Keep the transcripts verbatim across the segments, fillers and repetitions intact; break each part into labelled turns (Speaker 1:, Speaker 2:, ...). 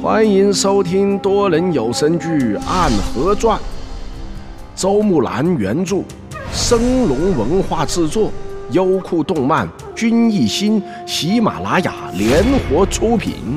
Speaker 1: 欢迎收听多人有声剧《暗河传》，周木兰原著，升龙文化制作，优酷动漫、君艺兴、喜马拉雅联合出品。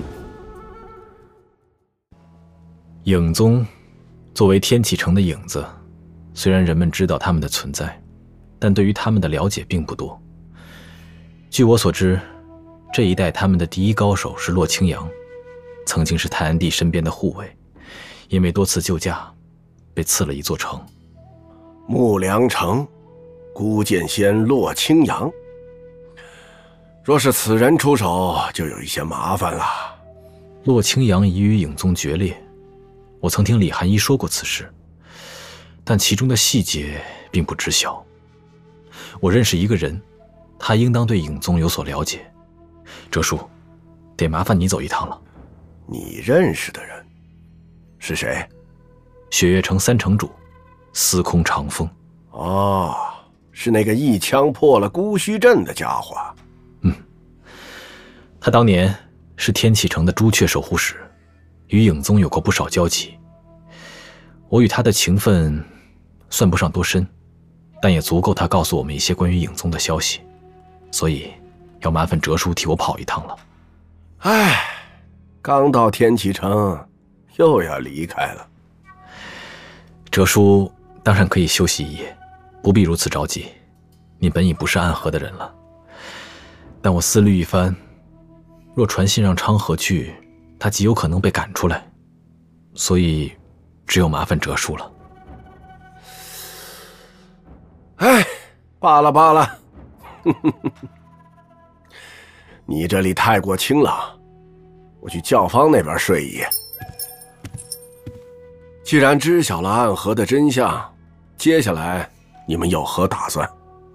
Speaker 2: 影宗作为天启城的影子，虽然人们知道他们的存在，但对于他们的了解并不多。据我所知，这一代他们的第一高手是洛清扬，曾经是太安帝身边的护卫，因为多次救驾，被赐了一座城。
Speaker 1: 木良城，孤剑仙洛清扬。若是此人出手，就有一些麻烦了。
Speaker 2: 洛清扬已与影宗决裂，我曾听李寒一说过此事，但其中的细节并不知晓。我认识一个人，他应当对影宗有所了解。哲叔，得麻烦你走一趟了。
Speaker 1: 你认识的人是谁？
Speaker 2: 雪月城三城主司空长风。
Speaker 1: 哦，是那个一枪破了孤虚阵的家伙。
Speaker 2: 嗯，他当年是天启城的朱雀守护使，与影宗有过不少交集。我与他的情分算不上多深，但也足够他告诉我们一些关于影宗的消息，所以要麻烦哲叔替我跑一趟了。
Speaker 1: 唉，刚到天启城又要离开了。
Speaker 2: 哲叔当然可以休息一夜，不必如此着急，你本已不是暗河的人了。但我思虑一番，若传信让昌河去，他极有可能被赶出来，所以只有麻烦哲叔了。
Speaker 1: 唉，罢了罢了。你这里太过清冷，我去教坊那边睡一夜。既然知晓了暗河的真相，接下来你们有何打算？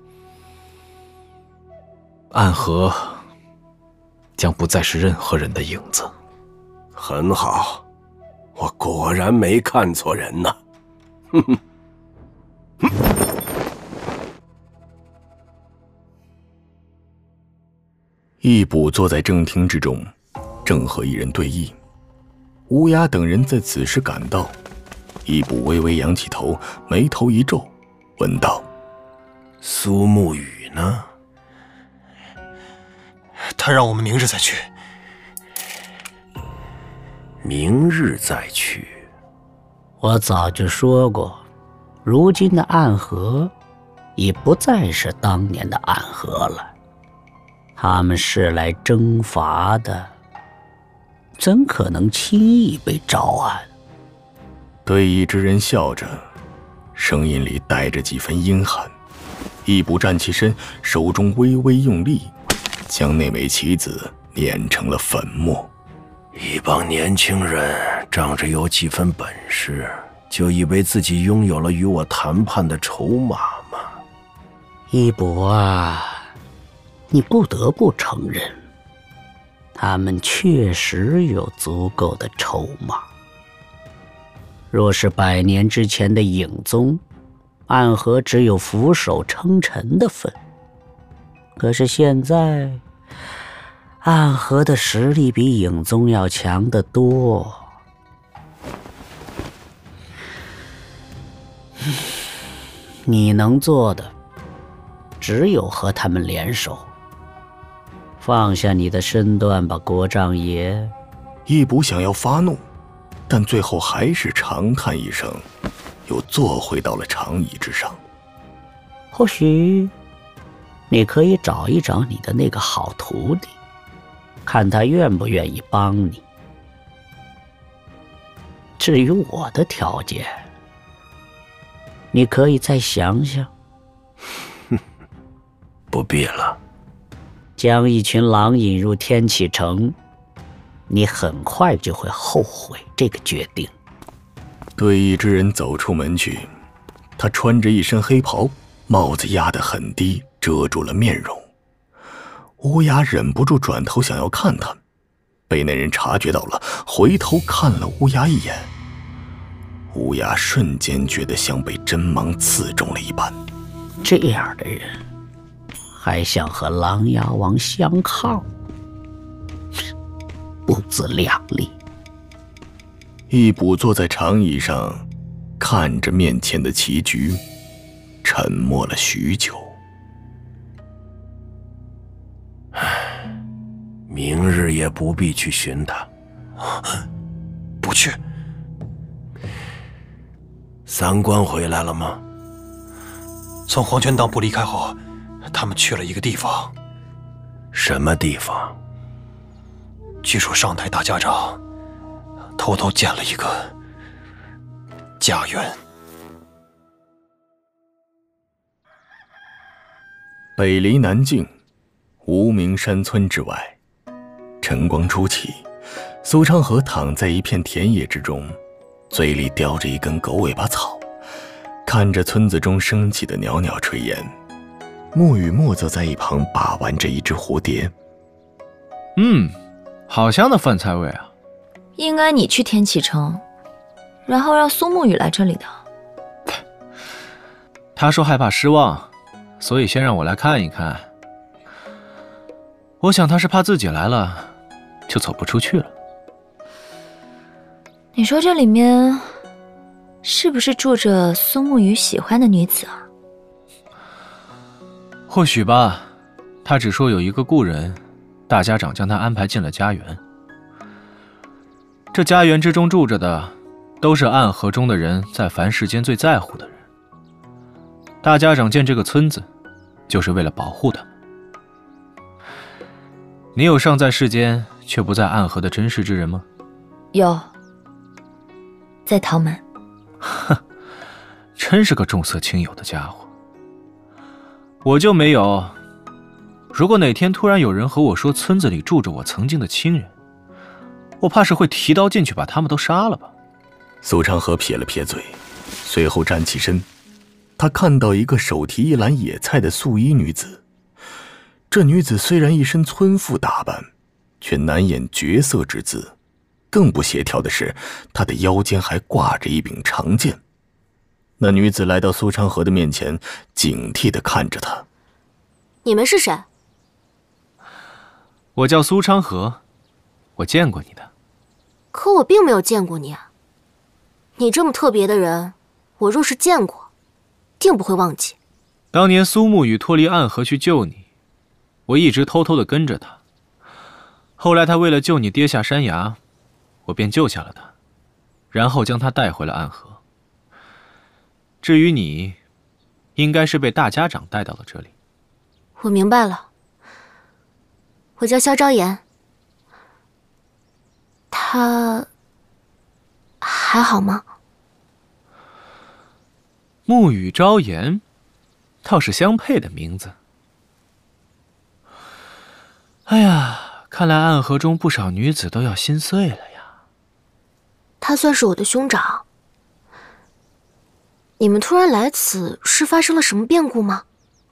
Speaker 2: 暗河将不再是任何人的影子。
Speaker 1: 很好，我果然没看错人呢。哼哼。
Speaker 3: 义卜坐在正厅之中，正和一人对弈。乌鸦等人在此时赶到，义卜微微扬起头，眉头一皱，问道：“
Speaker 1: 苏沐雨呢？”
Speaker 4: 他让我们明日再去。
Speaker 1: 明日再去？
Speaker 5: 我早就说过，如今的暗河已不再是当年的暗河了。他们是来征伐的，怎可能轻易被招安？
Speaker 3: 对弈之人笑着，声音里带着几分阴寒。义卜站起身，手中微微用力，将那枚棋子碾成了粉末。
Speaker 1: 一帮年轻人仗着有几分本事，就以为自己拥有了与我谈判的筹码吗？
Speaker 5: 义卜啊，你不得不承认，他们确实有足够的筹码。若是百年之前的影宗，暗河只有俯首称臣的份。可是现在，暗河的实力比影宗要强得多。你能做的，只有和他们联手。放下你的身段吧，国丈爷。
Speaker 3: 义卜想要发怒，但最后还是长叹一声，又坐回到了长椅之上。
Speaker 5: 或许你可以找一找你的那个好徒弟，看他愿不愿意帮你。至于我的条件，你可以再想想。
Speaker 1: 不必了。
Speaker 5: 将一群狼引入天启城，你很快就会后悔这个决定。
Speaker 3: 对弈之人走出门去，他穿着一身黑袍，帽子压得很低，遮住了面容。乌鸦忍不住转头想要看他，被那人察觉到了，回头看了乌鸦一眼。乌鸦瞬间觉得像被针芒刺中了一般。
Speaker 5: 这样的人还想和琅琊王相抗，不自量力。
Speaker 3: 一卜坐在长椅上，看着面前的棋局，沉默了许久。
Speaker 1: 明日也不必去寻他。
Speaker 4: 不去。
Speaker 1: 三官回来了吗？
Speaker 4: 从黄泉当铺离开后，他们去了一个地方。
Speaker 1: 什么地方？
Speaker 4: 据说上台大家长偷偷建了一个家园。
Speaker 3: 北离南境，无名山村之外，晨光初起，苏昌河躺在一片田野之中，嘴里叼着一根狗尾巴草，看着村子中升起的袅袅炊烟。沐雨墨则在一旁把玩着一只蝴蝶。
Speaker 6: 嗯，好香的饭菜味啊！
Speaker 7: 应该你去天启城，然后让苏沐雨来这里的。
Speaker 6: 他说害怕失望，所以先让我来看一看。我想他是怕自己来了，就走不出去了。
Speaker 7: 你说这里面是不是住着苏沐雨喜欢的女子啊？
Speaker 6: 或许吧，他只说有一个故人，大家长将他安排进了家园。这家园之中住着的，都是暗河中的人在凡世间最在乎的人。大家长建这个村子，就是为了保护他们。你有尚在世间却不在暗河的真实之人吗？
Speaker 7: 有，在陶门。
Speaker 6: 哼，真是个重色轻友的家伙。我就没有。如果哪天突然有人和我说村子里住着我曾经的亲人，我怕是会提刀进去把他们都杀了吧。
Speaker 3: 苏昌河撇了撇嘴，随后站起身。他看到一个手提一篮野菜的素衣女子。这女子虽然一身村妇打扮，却难掩绝色之姿。更不协调的是，她的腰间还挂着一柄长剑。那女子来到苏昌河的面前，警惕地看着他。
Speaker 8: 你们是谁？
Speaker 6: 我叫苏昌河，我见过你的。
Speaker 8: 可我并没有见过你啊。你这么特别的人，我若是见过，定不会忘记。
Speaker 6: 当年苏沐雨脱离暗河去救你，我一直偷偷地跟着他。后来他为了救你跌下山崖，我便救下了他，然后将他带回了暗河。至于你，应该是被大家长带到了这里。
Speaker 8: 我明白了。我叫萧昭言。他还好吗？
Speaker 6: 沐雨昭言，倒是相配的名字。哎呀，看来暗河中不少女子都要心碎了呀。
Speaker 8: 他算是我的兄长。你们突然来此，是发生了什么变故吗？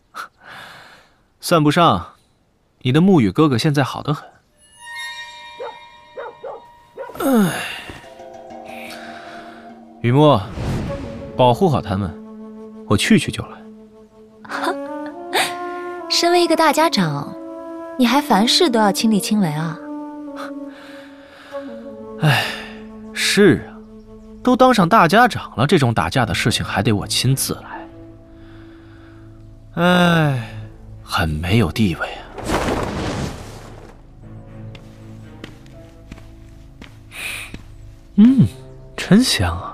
Speaker 6: 算不上，你的沐雨哥哥现在好得很。唉，雨墨，保护好他们，我去去就来。
Speaker 7: 身为一个大家长，你还凡事都要亲力亲为啊？
Speaker 6: 唉，是啊，都当上大家长了，这种打架的事情还得我亲自来。唉，很没有地位啊。嗯，真香啊！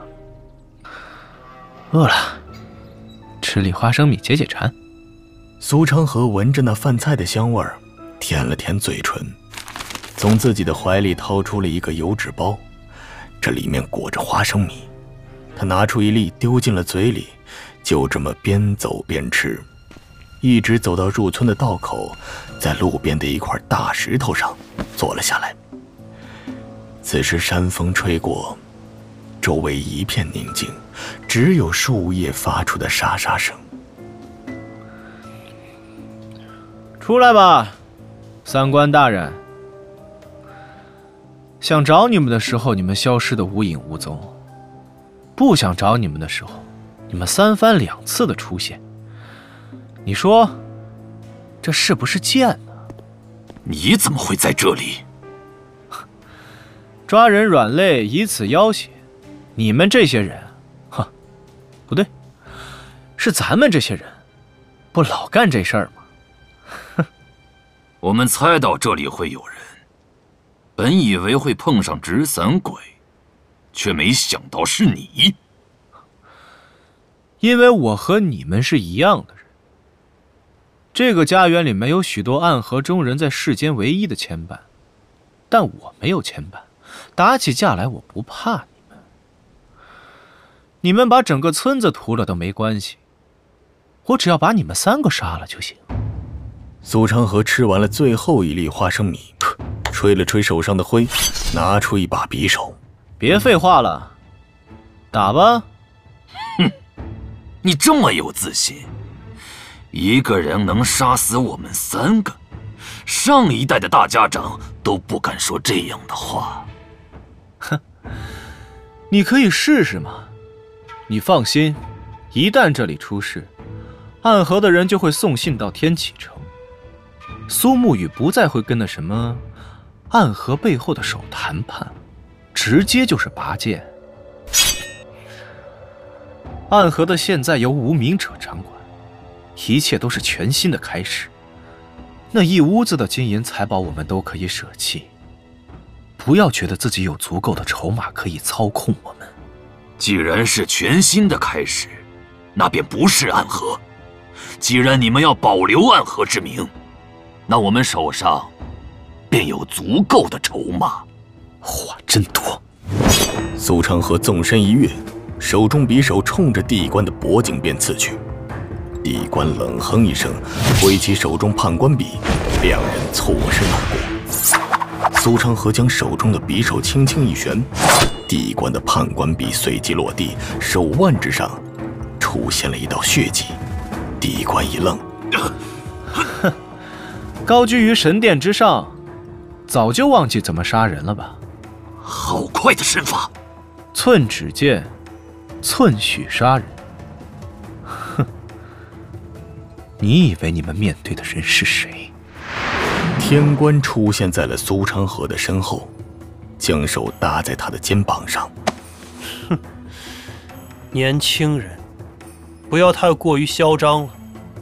Speaker 6: 饿了，吃粒花生米解解馋。
Speaker 3: 苏昌河闻着那饭菜的香味儿，舔了舔嘴唇，从自己的怀里掏出了一个油纸包，这里面裹着花生米。他拿出一粒丢进了嘴里，就这么边走边吃，一直走到入村的道口，在路边的一块大石头上坐了下来。此时山风吹过，周围一片宁静，只有树叶发出的沙沙声。
Speaker 6: 出来吧，三官大人。想找你们的时候，你们消失得无影无踪；不想找你们的时候，你们三番两次的出现。你说，这是不是贱呢？
Speaker 3: 你怎么会在这里？
Speaker 6: 抓人软肋，以此要挟， 你们这些人，哈，不对，是咱们这些人，不老干这事儿吗？哼，
Speaker 9: 我们猜到这里会有人，本以为会碰上纸伞鬼，却没想到是你。
Speaker 6: 因为我和你们是一样的人。这个家园里面有许多暗河中人在世间唯一的牵绊，但我没有牵绊，打起架来我不怕你们。你们把整个村子屠了都没关系，我只要把你们三个杀了就行。
Speaker 3: 苏长河吃完了最后一粒花生米，吹了吹手上的灰，拿出一把匕首。
Speaker 6: 别废话了，打吧。
Speaker 9: 哼，你这么有自信，一个人能杀死我们三个，上一代的大家长都不敢说这样的话。
Speaker 6: 哼，你可以试试嘛。你放心，一旦这里出事，暗河的人就会送信到天启城，苏沐雨不再会跟那什么暗河背后的手谈判，直接就是拔剑。暗河的现在由无名者掌管，一切都是全新的开始。那一屋子的金银财宝我们都可以舍弃，不要觉得自己有足够的筹码可以操控我们。
Speaker 9: 既然是全新的开始，那便不是暗河。既然你们要保留暗河之名，那我们手上便有足够的筹码。
Speaker 6: 话真多。
Speaker 3: 苏长河纵身一跃，手中匕首冲着地官的脖颈便刺去。地官冷哼一声，挥起手中判官笔，两人错身而过。苏长河将手中的匕首轻轻一旋，地官的判官笔随即落地，手腕之上出现了一道血迹。地官一愣，
Speaker 6: 哼，高居于神殿之上，早就忘记怎么杀人了吧？
Speaker 9: 好快的身法！
Speaker 6: 寸指剑，寸许杀人。哼，你以为你们面对的人是谁？
Speaker 3: 天官出现在了苏长河的身后，将手搭在他的肩膀上。
Speaker 10: 哼，年轻人，不要太过于嚣张了。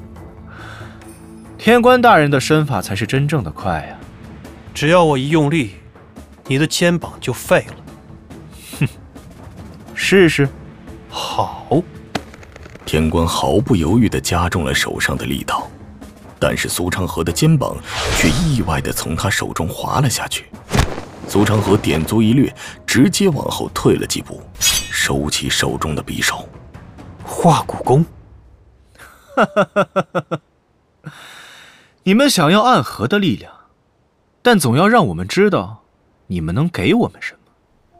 Speaker 6: 天官大人的身法才是真正的快呀！
Speaker 10: 只要我一用力，你的肩膀就废了。
Speaker 6: 哼，试试。
Speaker 10: 好。
Speaker 3: 天官毫不犹豫地加重了手上的力道，但是苏长河的肩膀却意外地从他手中滑了下去。苏长河点足一掠，直接往后退了几步，收起手中的匕首。
Speaker 10: 化骨功。
Speaker 6: 哈哈哈哈哈！你们想要暗河的力量，但总要让我们知道你们能给我们什么。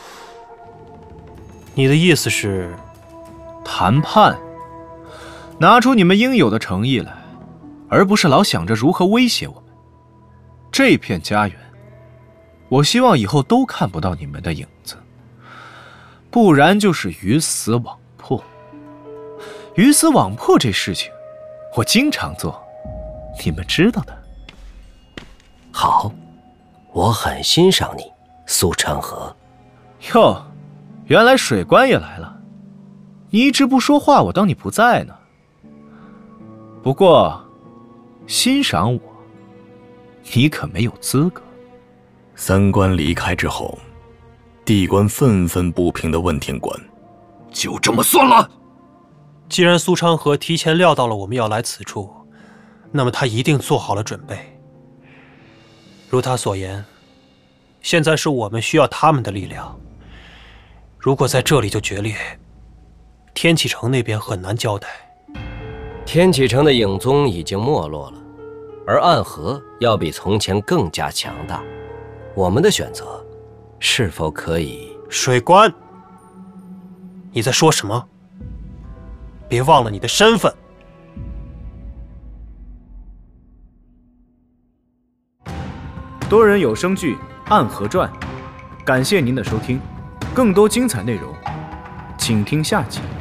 Speaker 10: 你的意思是，
Speaker 6: 谈判，拿出你们应有的诚意来，而不是老想着如何威胁我们。这片家园，我希望以后都看不到你们的影子，不然就是鱼死网破。鱼死网破这事情，我经常做，你们知道的。
Speaker 11: 好，我很欣赏你，苏长河。
Speaker 6: 哟，原来水官也来了。你一直不说话，我当你不在呢。不过，欣赏我，你可没有资格。
Speaker 3: 三官离开之后，地官愤愤不平地问天官：“
Speaker 9: 就这么算了？”
Speaker 10: 既然苏长河提前料到了我们要来此处，那么他一定做好了准备。如他所言，现在是我们需要他们的力量。如果在这里就决裂，天启城那边很难交代。
Speaker 11: 天启城的影宗已经没落了，而暗河要比从前更加强大。我们的选择是否可以？
Speaker 10: 水官，你在说什么？别忘了你的身份。
Speaker 6: 多人有声剧《暗河传》，感谢您的收听，更多精彩内容，请听下集。